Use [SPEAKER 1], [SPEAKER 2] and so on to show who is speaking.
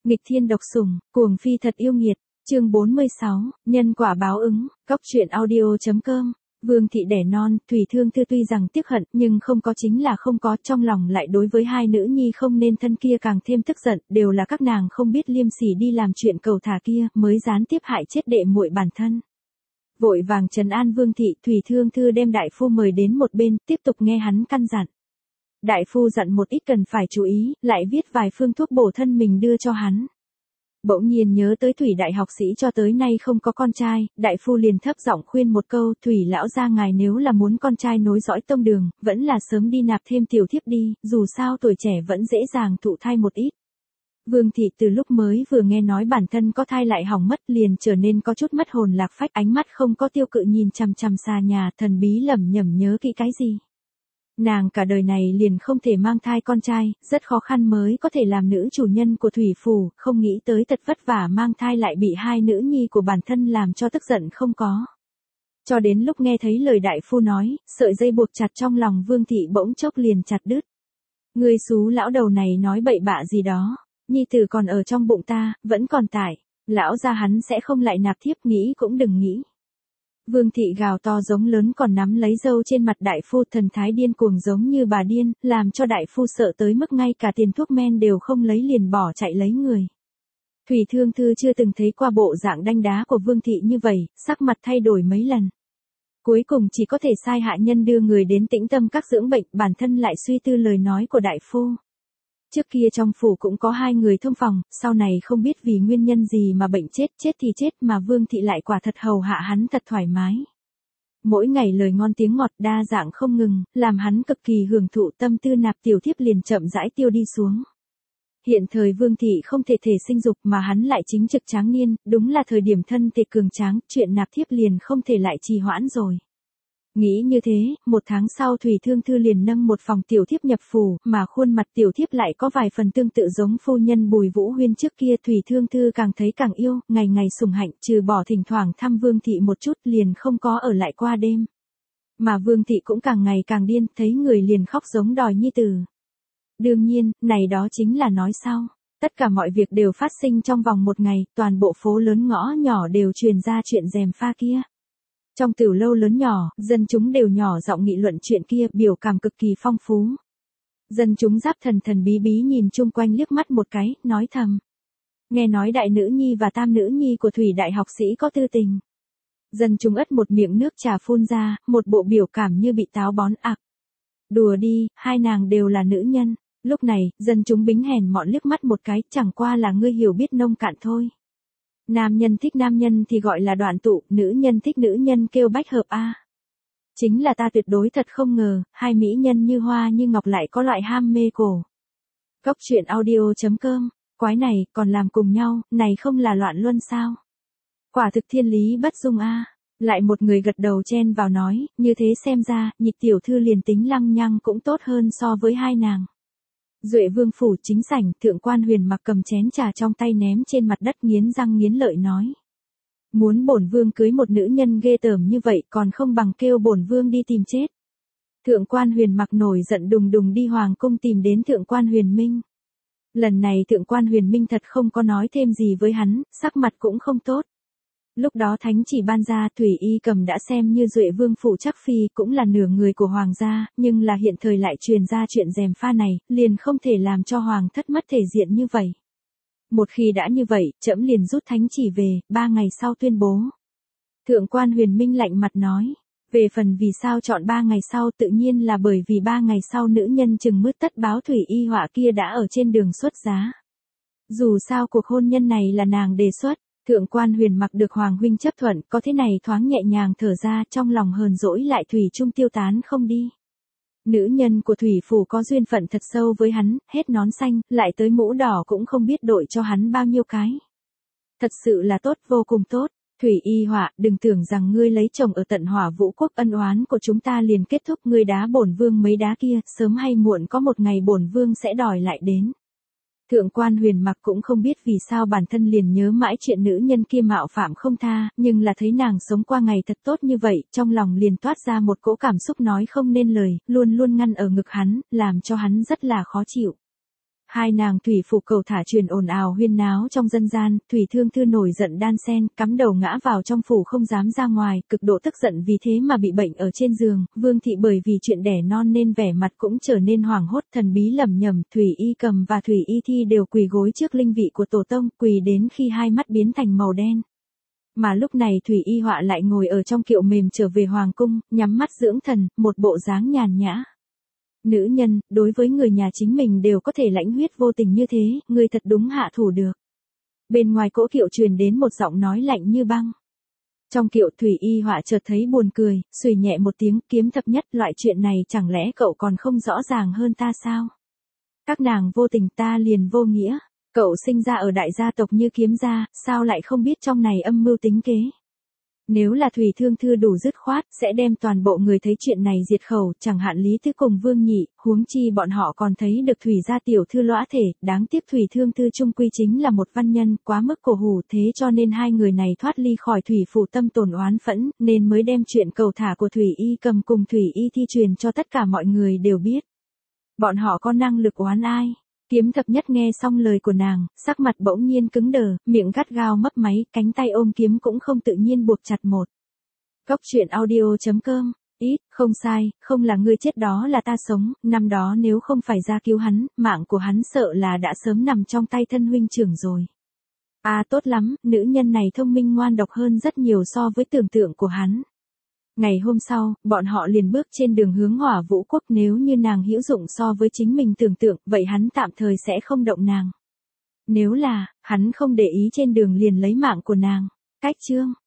[SPEAKER 1] Nghịch thiên độc sủng, cuồng phi thật yêu nghiệt. Chương 46, nhân quả báo ứng. Góc truyện audio.com. Vương thị đẻ non, Thủy Thương Thư tuy rằng tiếc hận, nhưng không có chính là không có, trong lòng lại đối với hai nữ nhi không nên thân kia càng thêm tức giận, đều là các nàng không biết liêm sỉ đi làm chuyện cầu thả kia, mới gián tiếp hại chết đệ muội bản thân. Vội vàng trấn an Vương thị, Thủy Thương Thư đem đại phu mời đến một bên, tiếp tục nghe hắn căn dặn. Đại phu dặn một ít cần phải chú ý, lại viết vài phương thuốc bổ thân mình đưa cho hắn. Bỗng nhiên nhớ tới Thủy đại học sĩ cho tới nay không có con trai, đại phu liền thấp giọng khuyên một câu, Thủy lão gia ngài nếu là muốn con trai nối dõi tông đường, vẫn là sớm đi nạp thêm tiểu thiếp đi, dù sao tuổi trẻ vẫn dễ dàng thụ thai một ít. Vương thị từ lúc mới vừa nghe nói bản thân có thai lại hỏng mất liền trở nên có chút mất hồn lạc phách, ánh mắt không có tiêu cự nhìn chằm chằm xa nhà, thần bí lẩm nhẩm nhớ kỹ cái gì. Nàng cả đời này liền không thể mang thai con trai, rất khó khăn mới có thể làm nữ chủ nhân của Thủy Phủ, không nghĩ tới thật vất vả mang thai lại bị hai nữ nhi của bản thân làm cho tức giận không có. Cho đến lúc nghe thấy lời đại phu nói, sợi dây buộc chặt trong lòng Vương thị bỗng chốc liền chặt đứt. Người xú lão đầu này nói bậy bạ gì đó, nhi tử còn ở trong bụng ta, vẫn còn tại, lão gia hắn sẽ không lại nạp thiếp, nghĩ cũng đừng nghĩ. Vương thị gào to giống lớn còn nắm lấy râu trên mặt đại phu, thần thái điên cuồng giống như bà điên, làm cho đại phu sợ tới mức ngay cả tiền thuốc men đều không lấy liền bỏ chạy lấy người. Thủy Thương Thư chưa từng thấy qua bộ dạng đanh đá của Vương thị như vậy, sắc mặt thay đổi mấy lần. Cuối cùng chỉ có thể sai hạ nhân đưa người đến Tĩnh Tâm các dưỡng bệnh, bản thân lại suy tư lời nói của đại phu. Trước kia trong phủ cũng có hai người thông phòng, sau này không biết vì nguyên nhân gì mà bệnh chết thì chết, mà Vương thị lại quả thật hầu hạ hắn thật thoải mái. Mỗi ngày lời ngon tiếng ngọt đa dạng không ngừng, làm hắn cực kỳ hưởng thụ, tâm tư nạp tiểu thiếp liền chậm rãi tiêu đi xuống. Hiện thời Vương thị không thể sinh dục mà hắn lại chính trực tráng niên, đúng là thời điểm thân thể cường tráng, chuyện nạp thiếp liền không thể lại trì hoãn rồi. Nghĩ như thế, một tháng sau Thủy Thương Thư liền nâng một phòng tiểu thiếp nhập phủ, mà khuôn mặt tiểu thiếp lại có vài phần tương tự giống phu nhân Bùi Vũ Huyên trước kia. Thủy Thương Thư càng thấy càng yêu, ngày ngày sủng hạnh, trừ bỏ thỉnh thoảng thăm Vương thị một chút liền không có ở lại qua đêm. Mà Vương thị cũng càng ngày càng điên, thấy người liền khóc giống đòi nhi tử. Đương nhiên, này đó chính là nói sau. Tất cả mọi việc đều phát sinh trong vòng một ngày, toàn bộ phố lớn ngõ nhỏ đều truyền ra chuyện gièm pha kia. Trong tiểu lâu lớn nhỏ, dân chúng đều nhỏ giọng nghị luận chuyện kia, biểu cảm cực kỳ phong phú. Dân chúng giáp thần bí bí nhìn chung quanh liếc mắt một cái, nói thầm. Nghe nói đại nữ nhi và tam nữ nhi của Thủy đại học sĩ có tư tình. Dân chúng ất một miệng nước trà phun ra, một bộ biểu cảm như bị táo bón ạc. Đùa đi, hai nàng đều là nữ nhân. Lúc này, dân chúng bính hèn mọn liếc mắt một cái, chẳng qua là ngươi hiểu biết nông cạn thôi. Nam nhân thích nam nhân thì gọi là đoạn tụ, nữ nhân thích nữ nhân kêu bách hợp a. Chính là ta tuyệt đối thật không ngờ, hai mỹ nhân như hoa như ngọc lại có loại ham mê cổ. Góc truyện audio.com, quái này, còn làm cùng nhau, này không là loạn luân sao? Quả thực thiên lý bất dung a. Lại một người gật đầu chen vào nói, như thế xem ra, nhị tiểu thư liền tính lăng nhăng cũng tốt hơn so với hai nàng. Duệ Vương phủ chính sảnh, Thượng Quan Huyền mặc cầm chén trà trong tay ném trên mặt đất, nghiến răng nghiến lợi nói. Muốn bổn vương cưới một nữ nhân ghê tởm như vậy còn không bằng kêu bổn vương đi tìm chết. Thượng Quan Huyền mặc nổi giận đùng đùng đi hoàng cung tìm đến Thượng Quan Huyền Minh. Lần này Thượng Quan Huyền Minh thật không có nói thêm gì với hắn, sắc mặt cũng không tốt. Lúc đó thánh chỉ ban ra, Thủy Y Cầm đã xem như Duệ Vương phủ chắc phi, cũng là nửa người của hoàng gia, nhưng là hiện thời lại truyền ra chuyện gièm pha này, liền không thể làm cho hoàng thất mất thể diện như vậy. Một khi đã như vậy, trẫm liền rút thánh chỉ về, 3 ngày sau tuyên bố. Thượng Quan Huyền Minh lạnh mặt nói, về phần vì sao chọn 3 ngày sau, tự nhiên là bởi vì 3 ngày sau nữ nhân chừng mướt tất báo Thủy Y Họa kia đã ở trên đường xuất giá. Dù sao cuộc hôn nhân này là nàng đề xuất. Thượng Quan Huyền mặc được Hoàng huynh chấp thuận, có thế này thoáng nhẹ nhàng thở ra, trong lòng hờn dỗi lại thủy chung tiêu tán không đi. Nữ nhân của Thủy phủ có duyên phận thật sâu với hắn, hết nón xanh, lại tới mũ đỏ cũng không biết đội cho hắn bao nhiêu cái. Thật sự là tốt, vô cùng tốt. Thủy Y Họa, đừng tưởng rằng ngươi lấy chồng ở tận Hỏa Vũ quốc, ân oán của chúng ta liền kết thúc, ngươi đá bổn vương mấy đá kia, sớm hay muộn có một ngày bổn vương sẽ đòi lại đến. Thượng Quan Huyền mặc cũng không biết vì sao bản thân liền nhớ mãi chuyện nữ nhân kia mạo phạm không tha, nhưng là thấy nàng sống qua ngày thật tốt như vậy, trong lòng liền toát ra một cỗ cảm xúc nói không nên lời, luôn luôn ngăn ở ngực hắn, làm cho hắn rất là khó chịu. Hai nàng thủy phụ cầu thả truyền ồn ào huyên náo trong dân gian, Thủy Thương Thư nổi giận đan sen, cắm đầu ngã vào trong phủ không dám ra ngoài, cực độ tức giận vì thế mà bị bệnh ở trên giường. Vương thị bởi vì chuyện đẻ non nên vẻ mặt cũng trở nên hoảng hốt, thần bí lẩm nhẩm. Thủy Y Cầm và Thủy Y Thi đều quỳ gối trước linh vị của tổ tông, quỳ đến khi hai mắt biến thành màu đen. Mà lúc này Thủy Y Họa lại ngồi ở trong kiệu mềm trở về hoàng cung, nhắm mắt dưỡng thần, một bộ dáng nhàn nhã. Nữ nhân, đối với người nhà chính mình đều có thể lãnh huyết vô tình như thế, ngươi thật đúng hạ thủ được. Bên ngoài cỗ kiệu truyền đến một giọng nói lạnh như băng. Trong kiệu Thủy Y Họa chợt thấy buồn cười, xuề nhẹ một tiếng, Kiếm Thập Nhất, loại chuyện này chẳng lẽ cậu còn không rõ ràng hơn ta sao? Các nàng vô tình ta liền vô nghĩa, cậu sinh ra ở đại gia tộc như Kiếm gia, sao lại không biết trong này âm mưu tính kế? Nếu là Thủy Thương Thư đủ dứt khoát, sẽ đem toàn bộ người thấy chuyện này diệt khẩu, chẳng hạn Lý Tứ cùng Vương Nhị, huống chi bọn họ còn thấy được Thủy gia tiểu thư lõa thể, đáng tiếc Thủy Thương Thư trung quy chính là một văn nhân, quá mức cổ hủ, thế cho nên hai người này thoát ly khỏi Thủy phủ tâm tổn oán phẫn, nên mới đem chuyện cầu thả của Thủy Y Cầm cùng Thủy Y Thi truyền cho tất cả mọi người đều biết. Bọn họ có năng lực oán ai? Kiếm Thập Nhất nghe xong lời của nàng, sắc mặt bỗng nhiên cứng đờ, miệng gắt gao mấp máy, cánh tay ôm kiếm cũng không tự nhiên buộc chặt một. Góc truyện audio.com, không sai, không là ngươi chết đó là ta sống, năm đó nếu không phải ra cứu hắn, mạng của hắn sợ là đã sớm nằm trong tay thân huynh trưởng rồi. À tốt lắm, nữ nhân này thông minh ngoan độc hơn rất nhiều so với tưởng tượng của hắn. Ngày hôm sau, bọn họ liền bước trên đường hướng Hỏa Vũ Quốc, nếu như nàng hữu dụng so với chính mình tưởng tượng, vậy hắn tạm thời sẽ không động nàng. Nếu là, hắn không để ý trên đường liền lấy mạng của nàng. Cách chương